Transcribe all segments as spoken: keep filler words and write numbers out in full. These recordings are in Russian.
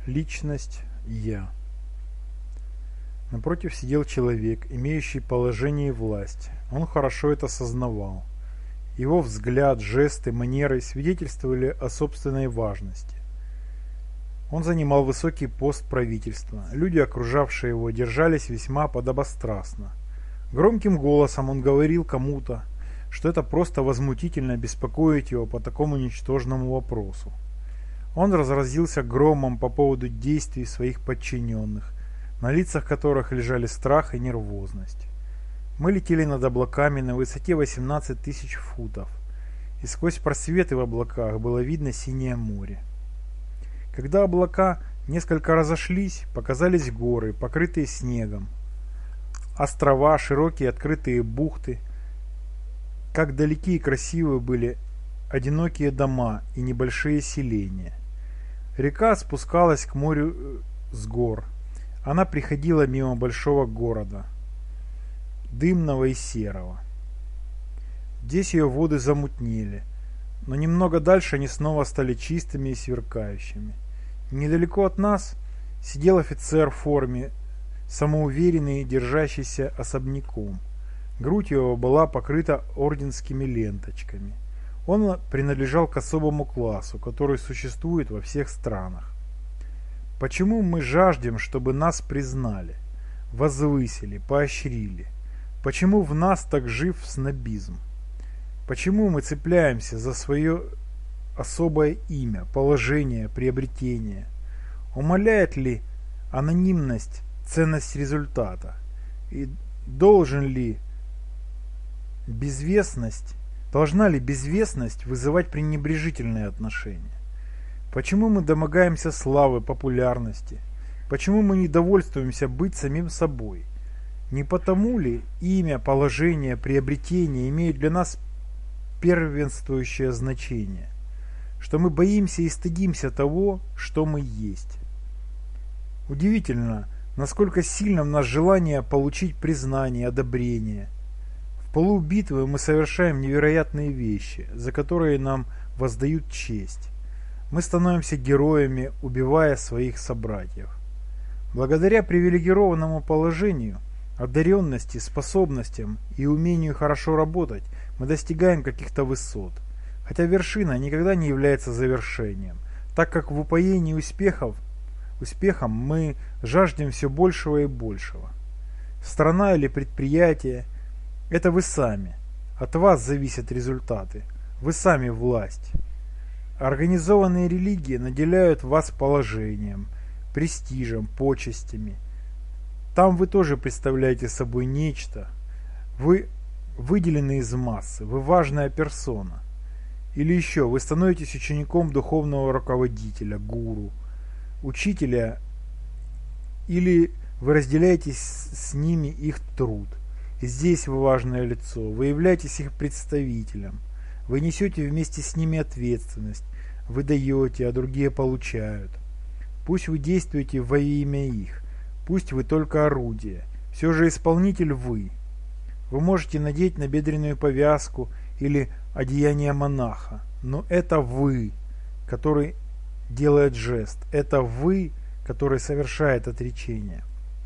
Личность «Я». Напротив сидел человек, имеющий положение и власть. Он хорошо это сознавал. Его взгляд, жесты, манеры свидетельствовали о собственной важности. Он занимал высокий пост правительства. Люди, окружавшие его, держались весьма подобострастно. Громким голосом он говорил кому-то, что это просто возмутительно беспокоить его по такому ничтожному вопросу. Он разразился громом по поводу действий своих подчиненных, на лицах которых лежали страх и нервозность. Мы летели над облаками на высоте восемнадцать тысяч футов, и сквозь просветы в облаках было видно синее море. Когда облака несколько разошлись, показались горы, покрытые снегом, острова, широкие открытые бухты. Как далеки и красивы были одинокие дома и небольшие селения. Река спускалась к морю с гор. Она приходила мимо большого города, дымного и серого. Здесь ее воды замутнели, но немного дальше они снова стали чистыми и сверкающими. Недалеко от нас сидел офицер в форме, самоуверенный и держащийся особняком. Грудь его была покрыта орденскими ленточками. Он принадлежал к особому классу, который существует во всех странах. Почему мы жаждем, чтобы нас признали, возвысили, поощрили? Почему в нас так жив снобизм? Почему мы цепляемся за свое особое имя, положение, приобретение? Умаляет ли анонимность ценность результата? И должен ли безвестность Должна ли безвестность вызывать пренебрежительные отношения? Почему мы домогаемся славы, популярности? Почему мы не довольствуемся быть самим собой? Не потому ли имя, положение, приобретение имеют для нас первенствующее значение, что мы боимся и стыдимся того, что мы есть? Удивительно, насколько сильно в нас желание получить признание, одобрение. В пылу битвы мы совершаем невероятные вещи, за которые нам воздают честь. Мы становимся героями, убивая своих собратьев. Благодаря привилегированному положению, одаренности, способностям и умению хорошо работать, мы достигаем каких-то высот. Хотя вершина никогда не является завершением, так как в упоении успехов, успехом мы жаждем все большего и большего. Страна или предприятие – это вы сами. От вас зависят результаты. Вы сами власть. Организованные религии наделяют вас положением, престижем, почестями. Там вы тоже представляете собой нечто. Вы выделены из массы, вы важная персона. Или еще, вы становитесь учеником духовного руководителя, гуру, учителя, или вы разделяете с ними их труд. И здесь вы важное лицо, вы являетесь их представителем, вы несете вместе с ними ответственность, вы даете, а другие получают. Пусть вы действуете во имя их, пусть вы только орудие, все же исполнитель вы. Вы можете надеть набедренную повязку или одеяние монаха, но это вы, который делает жест, это вы, который совершает отречение.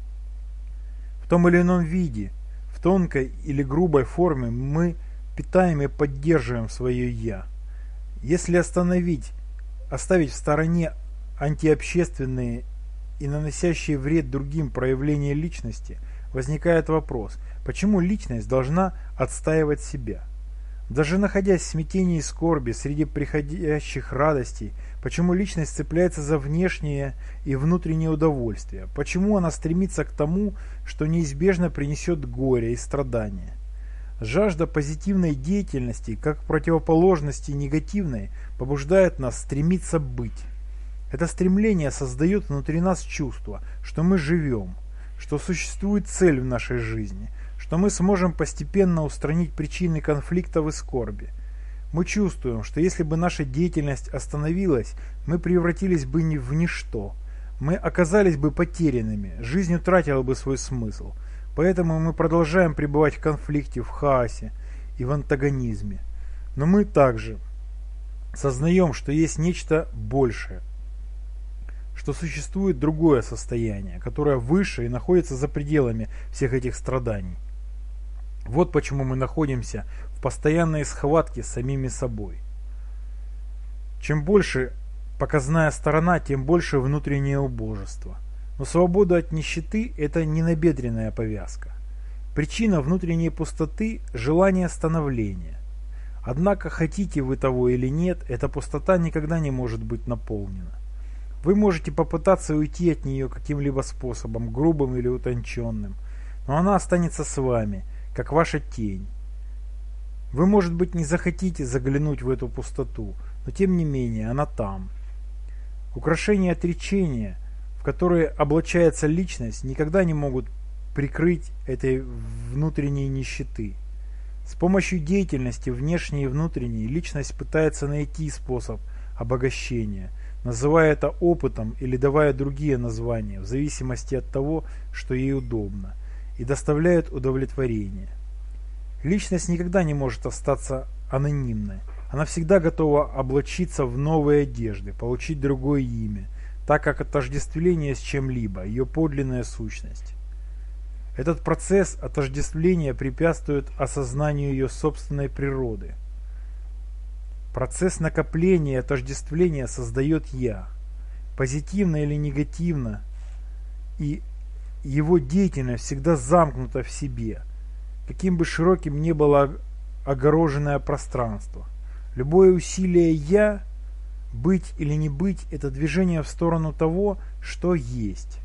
В том или ином виде, в тонкой или грубой форме мы питаем и поддерживаем свое «я». Если остановить, оставить в стороне антиобщественные и наносящие вред другим проявления личности, возникает вопрос, почему личность должна отстаивать себя? Даже находясь в смятении и скорби среди приходящих радостей, почему личность цепляется за внешнее и внутреннее удовольствие? Почему она стремится к тому, что неизбежно принесет горе и страдания? Жажда позитивной деятельности, как противоположности негативной, побуждает нас стремиться быть. Это стремление создает внутри нас чувство, что мы живем, что существует цель в нашей жизни, что мы сможем постепенно устранить причины конфликтов и скорби. Мы чувствуем, что если бы наша деятельность остановилась, мы превратились бы в ничто, мы оказались бы потерянными, жизнь утратила бы свой смысл. Поэтому мы продолжаем пребывать в конфликте, в хаосе и в антагонизме. Но мы также сознаем, что есть нечто большее. что существует другое состояние, которое выше и находится за пределами всех этих страданий. Вот почему мы находимся в постоянной схватке с самими собой. Чем больше показная сторона, тем больше внутреннее убожество. Но свобода от нищеты – это не набедренная повязка. Причина внутренней пустоты – желание становления. Однако, хотите вы того или нет, эта пустота никогда не может быть наполнена. Вы можете попытаться уйти от нее каким-либо способом, грубым или утонченным, но она останется с вами, как ваша тень. Вы, может быть, не захотите заглянуть в эту пустоту, но тем не менее она там. Украшения отречения, в которые облачается личность, никогда не могут прикрыть этой внутренней нищеты. С помощью деятельности, внешней и внутренней, личность пытается найти способ обогащения, называя это опытом или давая другие названия, в зависимости от того, что ей удобно, и доставляет удовлетворение. Личность никогда не может остаться анонимной. Она всегда готова облачиться в новые одежды, получить другое имя, так как отождествление с чем-либо, ее подлинная сущность. Этот процесс отождествления препятствует осознанию ее собственной природы. Процесс накопления и отождествления создает «я», позитивно или негативно, и его деятельность всегда замкнута в себе, каким бы широким ни было огороженное пространство. Любое усилие «я», быть или не быть, это движение в сторону того, что есть.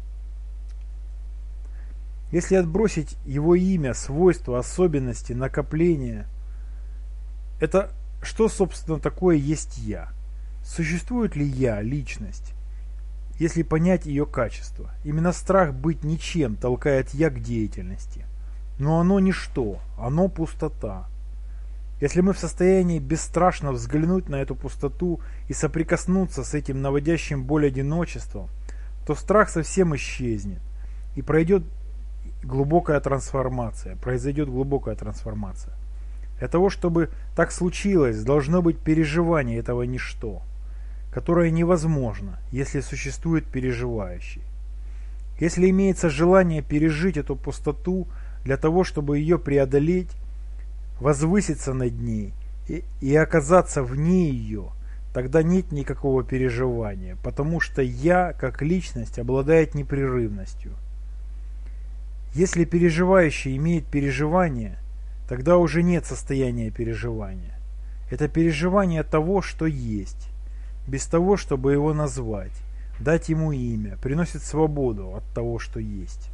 Если отбросить его имя, свойства, особенности, накопления, это что, собственно, такое есть «я»? Существует ли «я», личность, если понять ее качество? Именно страх быть ничем толкает «я» к деятельности. Но оно ничто, оно пустота. Если мы в состоянии бесстрашно взглянуть на эту пустоту и соприкоснуться с этим наводящим боль одиночеством, то страх совсем исчезнет и пройдет глубокая трансформация, произойдет глубокая трансформация. Для того, чтобы так случилось, должно быть переживание этого ничто, которое невозможно, если существует переживающий. Если имеется желание пережить эту пустоту для того, чтобы ее преодолеть, возвыситься над ней и, и оказаться вне ее, тогда нет никакого переживания, потому что «я» как личность обладает непрерывностью. Если переживающий имеет переживание, тогда уже нет состояния переживания. Это переживание того, что есть, без того, чтобы его назвать, дать ему имя, приносит свободу от того, что есть.